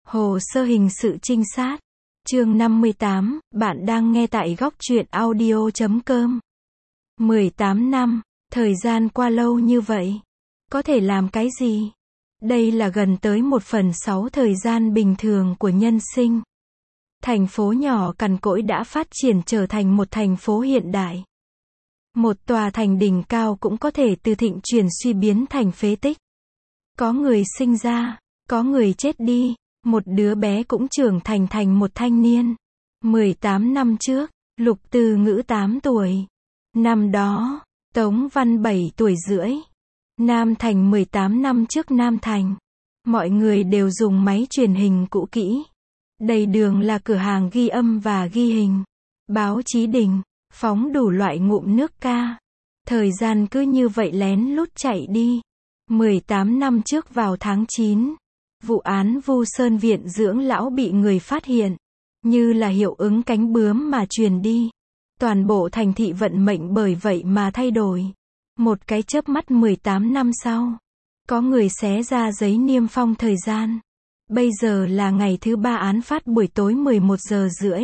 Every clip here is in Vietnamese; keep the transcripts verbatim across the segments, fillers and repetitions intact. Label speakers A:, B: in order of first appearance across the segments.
A: Hồ sơ hình sự trinh sát. Chương năm mươi tám, bạn đang nghe tại góc truyện audio chấm com. mười tám năm, thời gian qua lâu như vậy. Có thể làm cái gì? Đây là gần tới một phần sáu thời gian bình thường của nhân sinh. Thành phố nhỏ cằn cỗi đã phát triển trở thành một thành phố hiện đại. Một tòa thành đỉnh cao cũng có thể từ thịnh chuyển suy biến thành phế tích. Có người sinh ra, có người chết đi, một đứa bé cũng trưởng thành thành một thanh niên. mười tám năm trước, Lục Từ Ngữ tám tuổi. Năm đó, Tống Văn bảy tuổi rưỡi. Nam Thành mười tám năm trước Nam Thành. Mọi người đều dùng máy truyền hình cũ kỹ. Đầy đường là cửa hàng ghi âm và ghi hình. Báo chí đình, phóng đủ loại ngụm nước ca. Thời gian cứ như vậy lén lút chạy đi. mười tám năm trước vào tháng chín, vụ án Vu Sơn Viện dưỡng lão bị người phát hiện. Như là hiệu ứng cánh bướm mà truyền đi. Toàn bộ thành thị vận mệnh bởi vậy mà thay đổi. Một cái chớp mắt mười tám năm sau, có người xé ra giấy niêm phong thời gian. Bây giờ là ngày thứ ba án phát buổi tối mười một giờ rưỡi.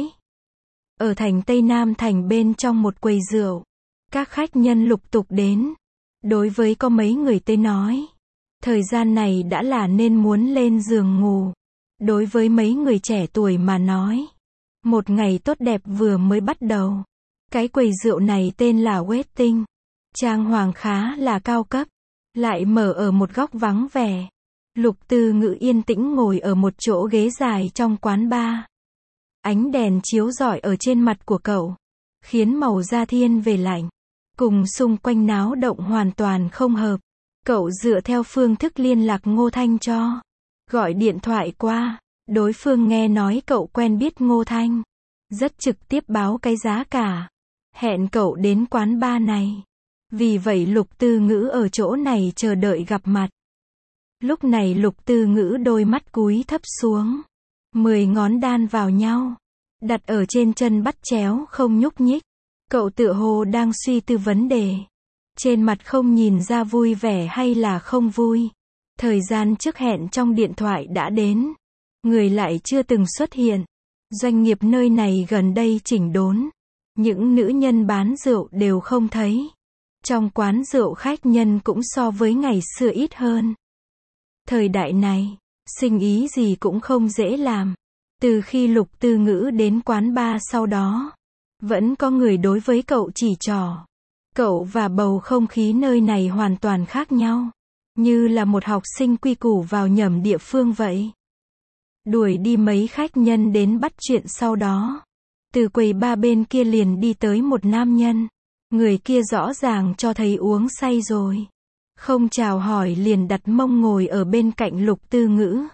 A: Ở thành Tây Nam Thành bên trong một quầy rượu, các khách nhân lục tục đến. Đối với có mấy người tới nói, thời gian này đã là nên muốn lên giường ngủ. Đối với mấy người trẻ tuổi mà nói, một ngày tốt đẹp vừa mới bắt đầu. Cái quầy rượu này tên là Westin. Trang hoàng khá là cao cấp, lại mở ở một góc vắng vẻ. Lục Từ Ngữ yên tĩnh ngồi ở một chỗ ghế dài trong quán bar. Ánh đèn chiếu rọi ở trên mặt của cậu, khiến màu da thiên về lạnh, cùng xung quanh náo động hoàn toàn không hợp. Cậu dựa theo phương thức liên lạc Ngô Thanh cho. Gọi điện thoại qua, đối phương nghe nói cậu quen biết Ngô Thanh. Rất trực tiếp báo cái giá cả. Hẹn cậu đến quán bar này. Vì vậy Lục Từ Ngữ ở chỗ này chờ đợi gặp mặt. Lúc này Lục Từ Ngữ đôi mắt cúi thấp xuống. Mười ngón đan vào nhau. Đặt ở trên chân bắt chéo không nhúc nhích. Cậu tựa hồ đang suy tư vấn đề. Trên mặt không nhìn ra vui vẻ hay là không vui. Thời gian trước hẹn trong điện thoại đã đến. Người lại chưa từng xuất hiện. Doanh nghiệp nơi này gần đây chỉnh đốn. Những nữ nhân bán rượu đều không thấy. Trong quán rượu khách nhân cũng so với ngày xưa ít hơn. Thời đại này, sinh ý gì cũng không dễ làm. Từ khi Lục Từ Ngữ đến quán bar sau đó, vẫn có người đối với cậu chỉ trỏ. Cậu và bầu không khí nơi này hoàn toàn khác nhau. Như là một học sinh quy củ vào nhầm địa phương vậy. Đuổi đi mấy khách nhân đến bắt chuyện sau đó. Từ quầy bar bên kia liền đi tới một nam nhân. Người kia rõ ràng cho thấy uống say rồi. Không chào hỏi liền đặt mông ngồi ở bên cạnh Lục Từ Ngữ.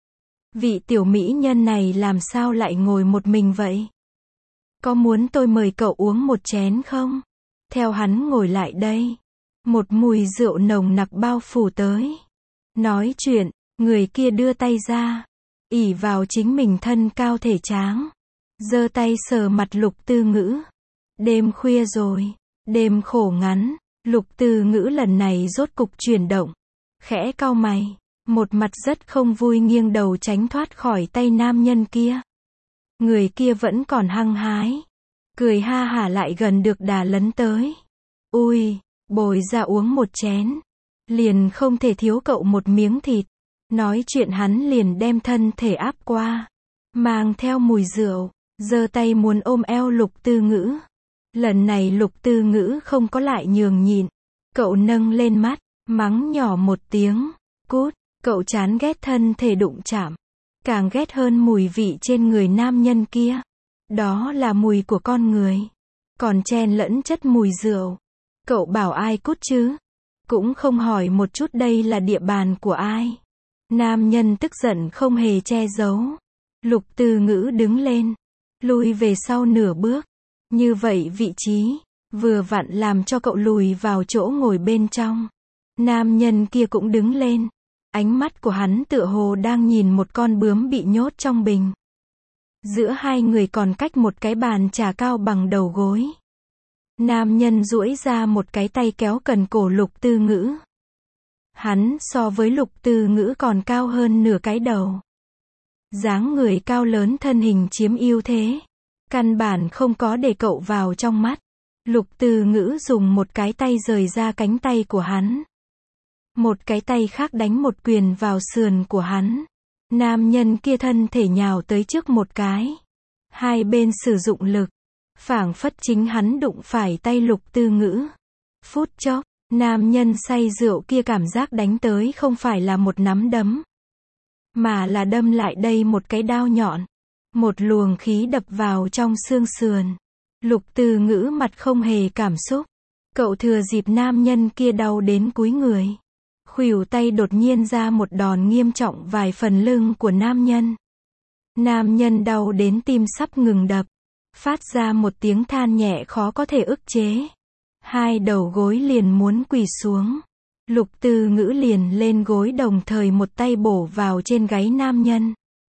A: Vị tiểu mỹ nhân này làm sao lại ngồi một mình vậy? Có muốn tôi mời cậu uống một chén không? Theo hắn ngồi lại đây. Một mùi rượu nồng nặc bao phủ tới. Nói chuyện, người kia đưa tay ra. ỷ vào chính mình thân cao thể tráng. Giơ tay sờ mặt Lục Từ Ngữ. Đêm khuya rồi. Đêm khổ ngắn. Lục Từ Ngữ lần này rốt cục chuyển động. Khẽ cau mày. Một mặt rất không vui nghiêng đầu tránh thoát khỏi tay nam nhân kia. Người kia vẫn còn hăng hái. Cười ha hả lại gần được đà lấn tới. Ui, bồi ra uống một chén. Liền không thể thiếu cậu một miếng thịt. Nói chuyện hắn liền đem thân thể áp qua. Mang theo mùi rượu. Giơ tay muốn ôm eo Lục Từ Ngữ. Lần này Lục Từ Ngữ không có lại nhường nhịn. Cậu nâng lên mắt, mắng nhỏ một tiếng. Cút, cậu chán ghét thân thể đụng chạm. Càng ghét hơn mùi vị trên người nam nhân kia. Đó là mùi của con người. Còn chen lẫn chất mùi rượu. Cậu bảo ai cút chứ? Cũng không hỏi một chút đây là địa bàn của ai. Nam nhân tức giận không hề che giấu. Lục Từ Ngữ đứng lên. Lùi về sau nửa bước. Như vậy vị trí, vừa vặn làm cho cậu lùi vào chỗ ngồi bên trong. Nam nhân kia cũng đứng lên. Ánh mắt của hắn tựa hồ đang nhìn một con bướm bị nhốt trong bình. Giữa hai người còn cách một cái bàn trà cao bằng đầu gối. Nam nhân duỗi ra một cái tay kéo cần cổ Lục Từ Ngữ. Hắn so với Lục Từ Ngữ còn cao hơn nửa cái đầu. Dáng người cao lớn thân hình chiếm ưu thế. Căn bản không có để cậu vào trong mắt. Lục Từ Ngữ dùng một cái tay rời ra cánh tay của hắn. Một cái tay khác đánh một quyền vào sườn của hắn. Nam nhân kia thân thể nhào tới trước một cái. Hai bên sử dụng lực. Phảng phất chính hắn đụng phải tay Lục Từ Ngữ. Phút chốc, nam nhân say rượu kia cảm giác đánh tới không phải là một nắm đấm, mà là đâm lại đây một cái đao nhọn. Một luồng khí đập vào trong xương sườn. Lục Từ Ngữ mặt không hề cảm xúc. Cậu thừa dịp nam nhân kia đau đến cúi người. Khuỷu tay đột nhiên ra một đòn nghiêm trọng vài phần lưng của nam nhân. Nam nhân đau đến tim sắp ngừng đập. Phát ra một tiếng than nhẹ khó có thể ức chế. Hai đầu gối liền muốn quỳ xuống. Lục Từ Ngữ liền lên gối đồng thời một tay bổ vào trên gáy nam nhân.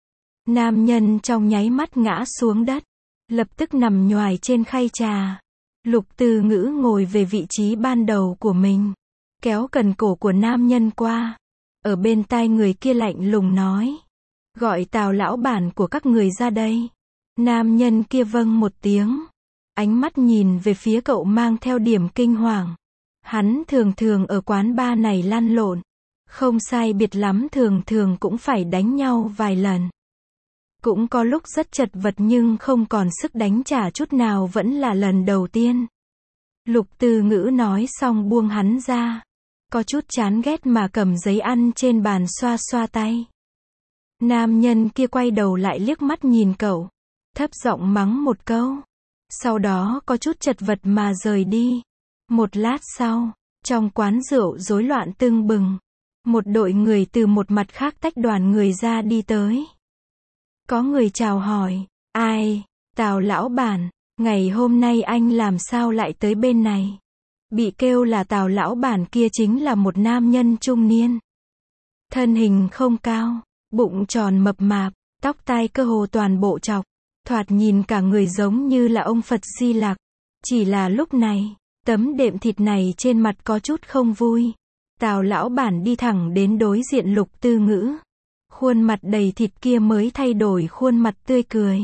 A: Nam nhân trong nháy mắt ngã xuống đất. Lập tức nằm nhoài trên khay trà. Lục Từ Ngữ ngồi về vị trí ban đầu của mình. Kéo cần cổ của nam nhân qua. Ở bên tai người kia lạnh lùng nói. Gọi Tào lão bản của các người ra đây. Nam nhân kia vâng một tiếng. Ánh mắt nhìn về phía cậu mang theo điểm kinh hoàng. Hắn thường thường ở quán bar này lăn lộn. Không sai biệt lắm thường thường cũng phải đánh nhau vài lần. Cũng có lúc rất chật vật nhưng không còn sức đánh trả chút nào vẫn là lần đầu tiên. Lục Từ Ngữ nói xong buông hắn ra. Có chút chán ghét mà cầm giấy ăn trên bàn xoa xoa tay. Nam nhân kia quay đầu lại liếc mắt nhìn cậu. Thấp giọng mắng một câu. Sau đó có chút chật vật mà rời đi. Một lát sau, trong quán rượu rối loạn tưng bừng. Một đội người từ một mặt khác tách đoàn người ra đi tới. Có người chào hỏi. Ai? Tào lão bản, ngày hôm nay anh làm sao lại tới bên này? Bị kêu là Tào lão bản kia chính là một nam nhân trung niên. Thân hình không cao, bụng tròn mập mạp, tóc tai cơ hồ toàn bộ chọc. Thoạt nhìn cả người giống như là ông Phật Di Lặc. Chỉ là lúc này, tấm đệm thịt này trên mặt có chút không vui. Tào lão bản đi thẳng đến đối diện Lục Từ Ngữ. Khuôn mặt đầy thịt kia mới thay đổi khuôn mặt tươi cười.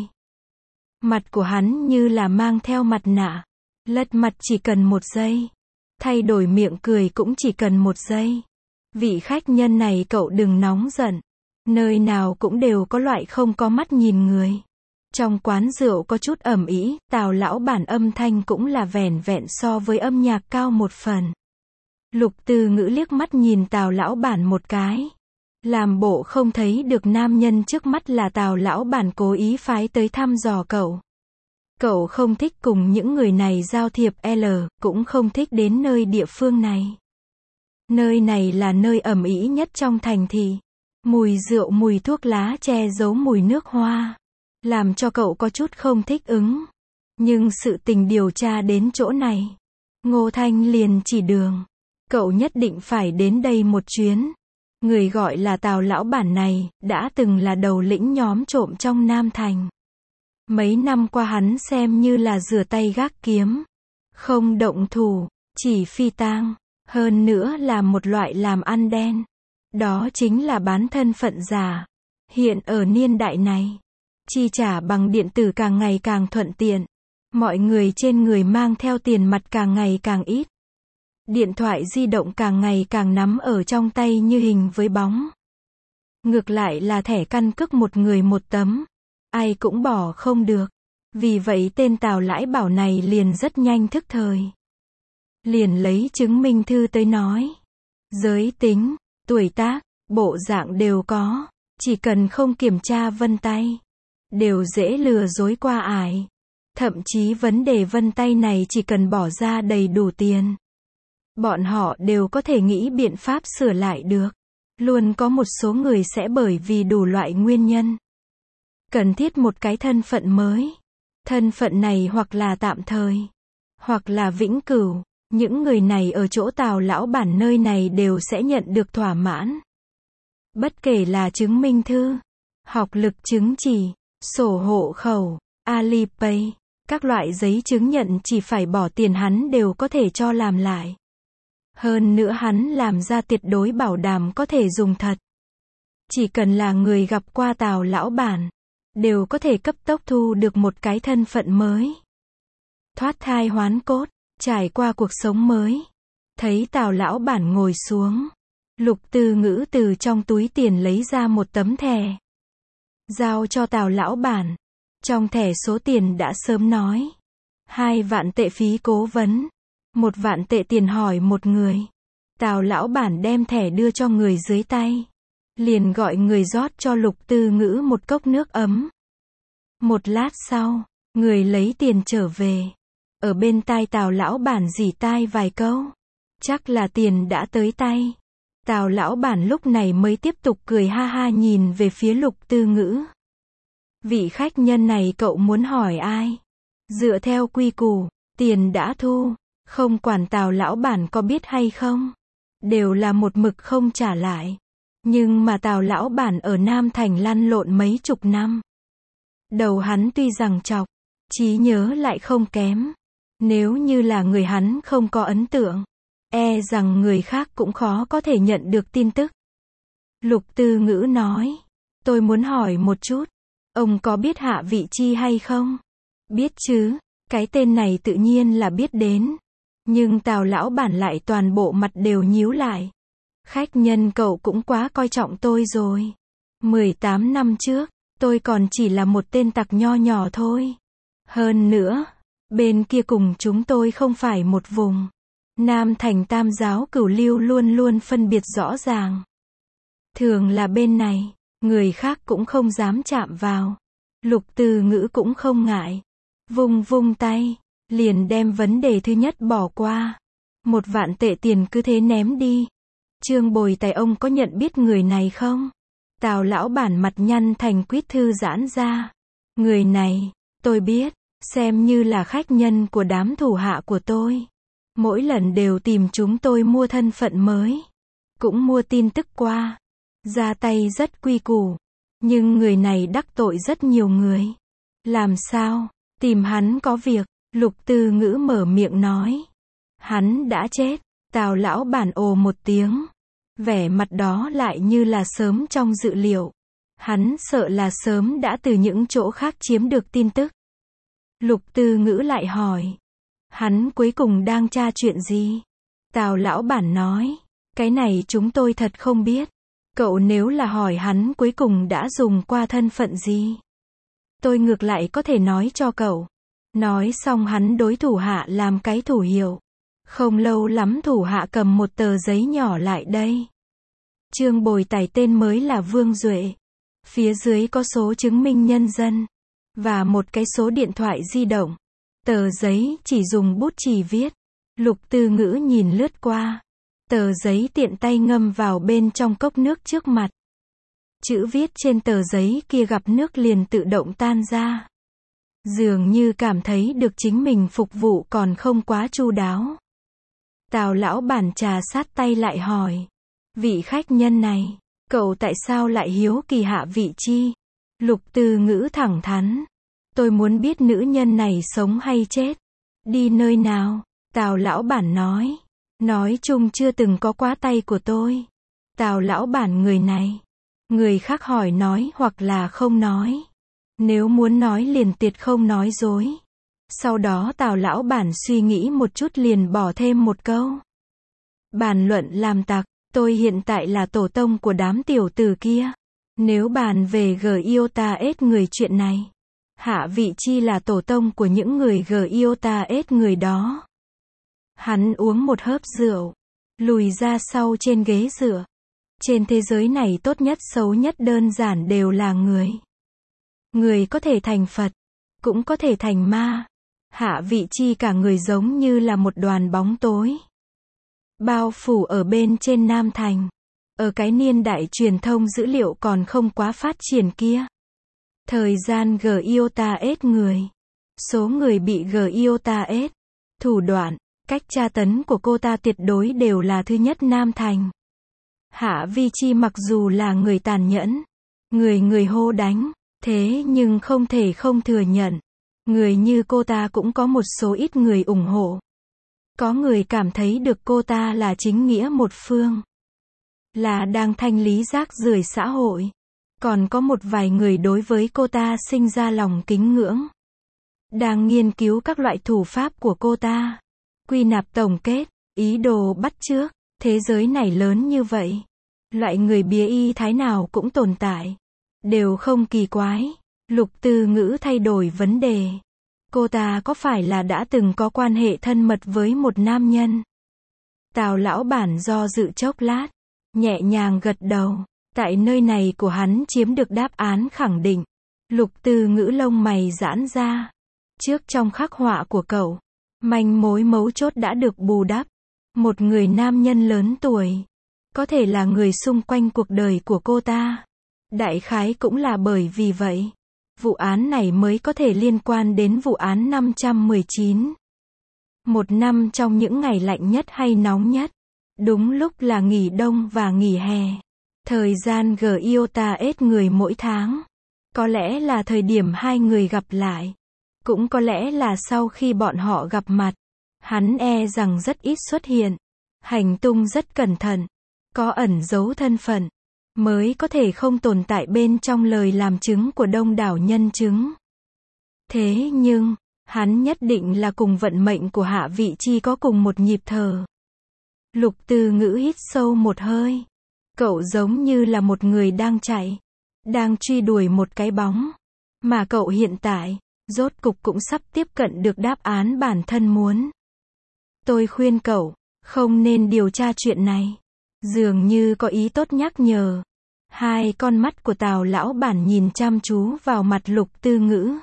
A: Mặt của hắn như là mang theo mặt nạ. Lật mặt chỉ cần một giây. Thay đổi miệng cười cũng chỉ cần một giây. Vị khách nhân này cậu đừng nóng giận. Nơi nào cũng đều có loại không có mắt nhìn người. Trong quán rượu có chút ầm ĩ, Tào lão bản âm thanh cũng là vẻn vẹn so với âm nhạc cao một phần. Lục Từ Ngữ liếc mắt nhìn Tào lão bản một cái. Làm bộ không thấy được nam nhân trước mắt là Tào lão bản cố ý phái tới thăm dò cậu. Cậu không thích cùng những người này giao thiệp L, cũng không thích đến nơi địa phương này. Nơi này là nơi ầm ĩ nhất trong thành thị. Mùi rượu mùi thuốc lá che giấu mùi nước hoa. Làm cho cậu có chút không thích ứng. Nhưng sự tình điều tra đến chỗ này. Ngô Thanh liền chỉ đường. Cậu nhất định phải đến đây một chuyến. Người gọi là Tào lão bản này, đã từng là đầu lĩnh nhóm trộm trong Nam Thành. Mấy năm qua hắn xem như là rửa tay gác kiếm. Không động thủ, chỉ phi tang. Hơn nữa là một loại làm ăn đen. Đó chính là bán thân phận giả. Hiện ở niên đại này, chi trả bằng điện tử càng ngày càng thuận tiện. Mọi người trên người mang theo tiền mặt càng ngày càng ít. Điện thoại di động càng ngày càng nắm ở trong tay như hình với bóng. Ngược lại là thẻ căn cước một người một tấm. Ai cũng bỏ không được. Vì vậy tên Tào lãi bảo này liền rất nhanh thức thời. Liền lấy chứng minh thư tới nói. Giới tính, tuổi tác, bộ dạng đều có. Chỉ cần không kiểm tra vân tay. Đều dễ lừa dối qua ải. Thậm chí vấn đề vân tay này chỉ cần bỏ ra đầy đủ tiền. Bọn họ đều có thể nghĩ biện pháp sửa lại được. Luôn có một số người sẽ bởi vì đủ loại nguyên nhân. Cần thiết một cái thân phận mới. Thân phận này hoặc là tạm thời. Hoặc là vĩnh cửu. Những người này ở chỗ Tào lão bản nơi này đều sẽ nhận được thỏa mãn. Bất kể là chứng minh thư, học lực chứng chỉ, sổ hộ khẩu, Alipay, các loại giấy chứng nhận chỉ phải bỏ tiền hắn đều có thể cho làm lại. Hơn nữa hắn làm ra tuyệt đối bảo đảm có thể dùng thật. Chỉ cần là người gặp qua Tào lão bản, đều có thể cấp tốc thu được một cái thân phận mới. Thoát thai hoán cốt, trải qua cuộc sống mới. Thấy Tào lão bản ngồi xuống, Lục Tư Ngữ từ trong túi tiền lấy ra một tấm thẻ, giao cho Tào lão bản. Trong thẻ số tiền đã sớm nói, hai vạn tệ phí cố vấn, một vạn tệ tiền hỏi một người. Tào lão bản đem thẻ đưa cho người dưới tay, liền gọi người rót cho Lục Tư Ngữ một cốc nước ấm. Một lát sau, người lấy tiền trở về, ở bên tai Tào lão bản rỉ tai vài câu, chắc là tiền đã tới tay. Tào lão bản lúc này mới tiếp tục cười ha ha nhìn về phía Lục Tư Ngữ. Vị khách nhân này cậu muốn hỏi ai? Dựa theo quy củ, tiền đã thu, không quản Tào lão bản có biết hay không, đều là một mực không trả lại. Nhưng mà Tào lão bản ở Nam Thành lăn lộn mấy chục năm. Đầu hắn tuy rằng trọc, trí nhớ lại không kém. Nếu như là người hắn không có ấn tượng, e rằng người khác cũng khó có thể nhận được tin tức. Lục Tư Ngữ nói, tôi muốn hỏi một chút, ông có biết Hạ Vị Chi hay không? Biết chứ, cái tên này tự nhiên là biết đến. Nhưng Tào lão bản lại toàn bộ mặt đều nhíu lại. Khách nhân cậu cũng quá coi trọng tôi rồi. mười tám năm trước, tôi còn chỉ là một tên tặc nho nhỏ thôi. Hơn nữa, bên kia cùng chúng tôi không phải một vùng. Nam Thành Tam giáo cửu lưu luôn luôn phân biệt rõ ràng. Thường là bên này, người khác cũng không dám chạm vào. Lục Tư Ngữ cũng không ngại. Vung vung tay, liền đem vấn đề thứ nhất bỏ qua. Một vạn tệ tiền cứ thế ném đi. Trương Bồi Tài ông có nhận biết người này không? Tào lão bản mặt nhăn thành quýt thư giãn ra. Người này, tôi biết, xem như là khách nhân của đám thủ hạ của tôi. Mỗi lần đều tìm chúng tôi mua thân phận mới. Cũng mua tin tức qua. Ra tay rất quy củ. Nhưng người này đắc tội rất nhiều người. Làm sao? Tìm hắn có việc. Lục Tư Ngữ mở miệng nói. Hắn đã chết. Tào lão bản ồ một tiếng. Vẻ mặt đó lại như là sớm trong dự liệu. Hắn sợ là sớm đã từ những chỗ khác chiếm được tin tức. Lục Tư Ngữ lại hỏi. Hắn cuối cùng đang tra chuyện gì? Tào lão bản nói. Cái này chúng tôi thật không biết. Cậu nếu là hỏi hắn cuối cùng đã dùng qua thân phận gì, tôi ngược lại có thể nói cho cậu. Nói xong hắn đối thủ hạ làm cái thủ hiệu. Không lâu lắm thủ hạ cầm một tờ giấy nhỏ lại đây. Trương Bồi Tài tên mới là Vương Duệ. Phía dưới có số chứng minh nhân dân. Và một cái số điện thoại di động. Tờ giấy chỉ dùng bút chì viết. Lục Tư Ngữ nhìn lướt qua. Tờ giấy tiện tay ngâm vào bên trong cốc nước trước mặt. Chữ viết trên tờ giấy kia gặp nước liền tự động tan ra. Dường như cảm thấy được chính mình phục vụ còn không quá chu đáo. Tào lão bản trà sát tay lại hỏi. Vị khách nhân này, cậu tại sao lại hiếu kỳ Hạ Vị Chi? Lục Tư Ngữ thẳng thắn. Tôi muốn biết nữ nhân này sống hay chết. Đi nơi nào? Tào lão bản nói. Nói chung chưa từng có quá tay của tôi. Tào lão bản người này. Người khác hỏi nói hoặc là không nói. Nếu muốn nói liền tiệt không nói dối. Sau đó Tào lão bản suy nghĩ một chút liền bỏ thêm một câu. Bàn luận làm tặc, tôi hiện tại là tổ tông của đám tiểu tử kia. Nếu bàn về Giota-S người chuyện này, Hạ Vị Chi là tổ tông của những người Giota-S người đó. Hắn uống một hớp rượu, lùi ra sau trên ghế dựa. Trên thế giới này tốt nhất xấu nhất đơn giản đều là người. Người có thể thành Phật, cũng có thể thành ma. Hạ Vị Chi cả người giống như là một đoàn bóng tối. Bao phủ ở bên trên Nam Thành. Ở cái niên đại truyền thông dữ liệu còn không quá phát triển kia. Thời gian Giota-S người. Số người bị Giota-S. Thủ đoạn, cách tra tấn của cô ta tuyệt đối đều là thứ nhất Nam Thành. Hạ Vi Chi mặc dù là người tàn nhẫn, người người hô đánh, thế nhưng không thể không thừa nhận. Người như cô ta cũng có một số ít người ủng hộ. Có người cảm thấy được cô ta là chính nghĩa một phương. là đang thanh lý rác rưởi xã hội. Còn có một vài người đối với cô ta sinh ra lòng kính ngưỡng. Đang nghiên cứu các loại thủ pháp của cô ta. Quy nạp tổng kết, ý đồ bắt chước, thế giới này lớn như vậy. Loại người bía y thái nào cũng tồn tại. Đều không kỳ quái. Lục Tư Ngữ thay đổi vấn đề. Cô ta có phải là đã từng có quan hệ thân mật với một nam nhân? Tào lão bản do dự chốc lát, nhẹ nhàng gật đầu. Tại nơi này của hắn chiếm được đáp án khẳng định. Lục Tư Ngữ lông mày giãn ra. Trước trong khắc họa của cậu, manh mối mấu chốt đã được bù đắp. Một người nam nhân lớn tuổi, có thể là người xung quanh cuộc đời của cô ta. Đại khái cũng là bởi vì vậy, vụ án này mới có thể liên quan đến vụ án năm trăm mười chín. Một năm trong những ngày lạnh nhất hay nóng nhất, đúng lúc là nghỉ đông và nghỉ hè. Thời gian gi i o ta ít người mỗi tháng. Có lẽ là thời điểm hai người gặp lại. Cũng có lẽ là sau khi bọn họ gặp mặt, hắn e rằng rất ít xuất hiện. Hành tung rất cẩn thận. Có ẩn giấu thân phận. Mới có thể không tồn tại bên trong lời làm chứng của đông đảo nhân chứng. Thế nhưng, hắn nhất định là cùng vận mệnh của Hạ Vị Chi có cùng một nhịp thở. Lục Tư Ngữ hít sâu một hơi. Cậu giống như là một người đang chạy, đang truy đuổi một cái bóng. Mà cậu hiện tại, rốt cục cũng sắp tiếp cận được đáp án bản thân muốn. Tôi khuyên cậu, không nên điều tra chuyện này. Dường như có ý tốt nhắc nhở. Hai con mắt của Tào lão bản nhìn chăm chú vào mặt Lục Tư Ngữ.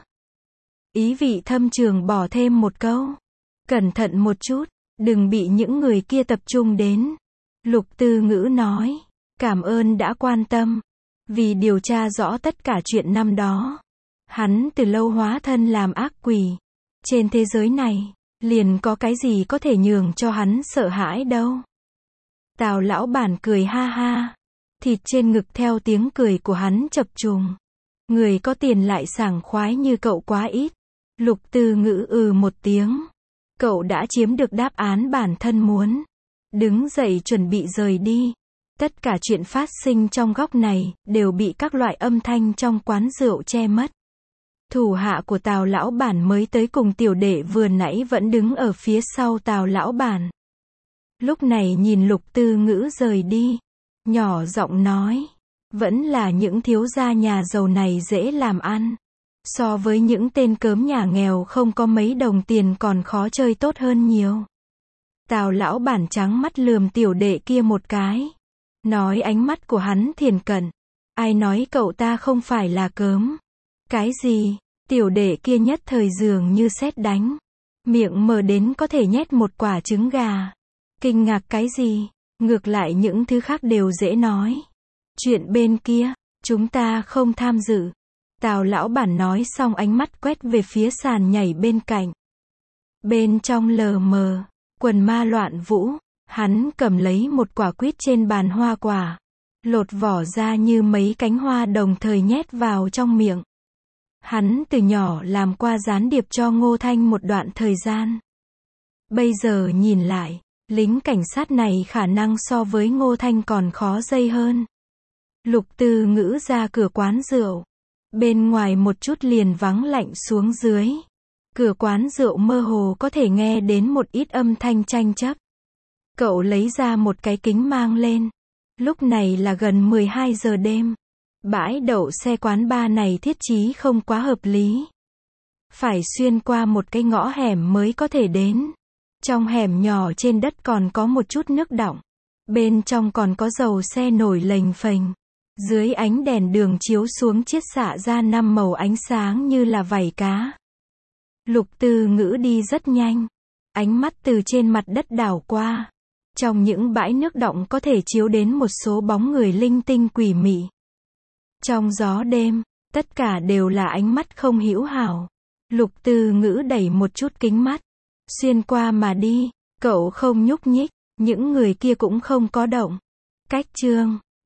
A: Ý vị thâm trường bỏ thêm một câu. Cẩn thận một chút, đừng bị những người kia tập trung đến. Lục Tư Ngữ nói, cảm ơn đã quan tâm. Vì điều tra rõ tất cả chuyện năm đó. Hắn từ lâu hóa thân làm ác quỷ. Trên thế giới này, liền có cái gì có thể nhường cho hắn sợ hãi đâu. Tào lão bản cười ha ha. Thịt trên ngực theo tiếng cười của hắn chập trùng. Người có tiền lại sảng khoái như cậu quá ít. Lục Tư Ngữ ừ một tiếng. Cậu đã chiếm được đáp án bản thân muốn. Đứng dậy chuẩn bị rời đi. Tất cả chuyện phát sinh trong góc này, đều bị các loại âm thanh trong quán rượu che mất. Thủ hạ của Tào lão bản mới tới cùng tiểu đệ vừa nãy vẫn đứng ở phía sau Tào lão bản. Lúc này nhìn Lục Tư Ngữ rời đi, nhỏ giọng nói, vẫn là những thiếu gia nhà giàu này dễ làm ăn. So với những tên cớm nhà nghèo không có mấy đồng tiền còn khó chơi tốt hơn nhiều. Tào lão bản trắng mắt lườm tiểu đệ kia một cái. Nói ánh mắt của hắn thiền cận. Ai nói cậu ta không phải là cớm? Cái gì? Tiểu đệ kia nhất thời dường như sét đánh. Miệng mở đến có thể nhét một quả trứng gà. Kinh ngạc cái gì? Ngược lại những thứ khác đều dễ nói. Chuyện bên kia, chúng ta không tham dự. Tào lão bản nói xong ánh mắt quét về phía sàn nhảy bên cạnh. Bên trong lờ mờ, quần ma loạn vũ, hắn cầm lấy một quả quýt trên bàn hoa quả. Lột vỏ ra như mấy cánh hoa đồng thời nhét vào trong miệng. Hắn từ nhỏ làm qua gián điệp cho Ngô Thanh một đoạn thời gian. Bây giờ nhìn lại, lính cảnh sát này khả năng so với Ngô Thanh còn khó dây hơn. Lục Tư Ngữ ra cửa quán rượu. Bên ngoài một chút liền vắng lạnh xuống dưới. Cửa quán rượu mơ hồ có thể nghe đến một ít âm thanh tranh chấp. Cậu lấy ra một cái kính mang lên. Lúc này là gần mười hai giờ đêm. Bãi đậu xe quán bar này thiết trí không quá hợp lý. Phải xuyên qua một cái ngõ hẻm mới có thể đến. Trong hẻm nhỏ trên đất còn có một chút nước đọng. Bên trong còn có dầu xe nổi lềnh phềnh. Dưới ánh đèn đường chiếu xuống chiết xạ ra năm màu ánh sáng như là vảy cá. Lục Tư Ngữ đi rất nhanh. Ánh mắt từ trên mặt đất đảo qua. Trong những bãi nước đọng có thể chiếu đến một số bóng người linh tinh quỷ mị. Trong gió đêm, tất cả đều là ánh mắt không hữu hảo. Lục Tư Ngữ đẩy một chút kính mắt. Xuyên qua mà đi, cậu không nhúc nhích, những người kia cũng không có động. Cách chương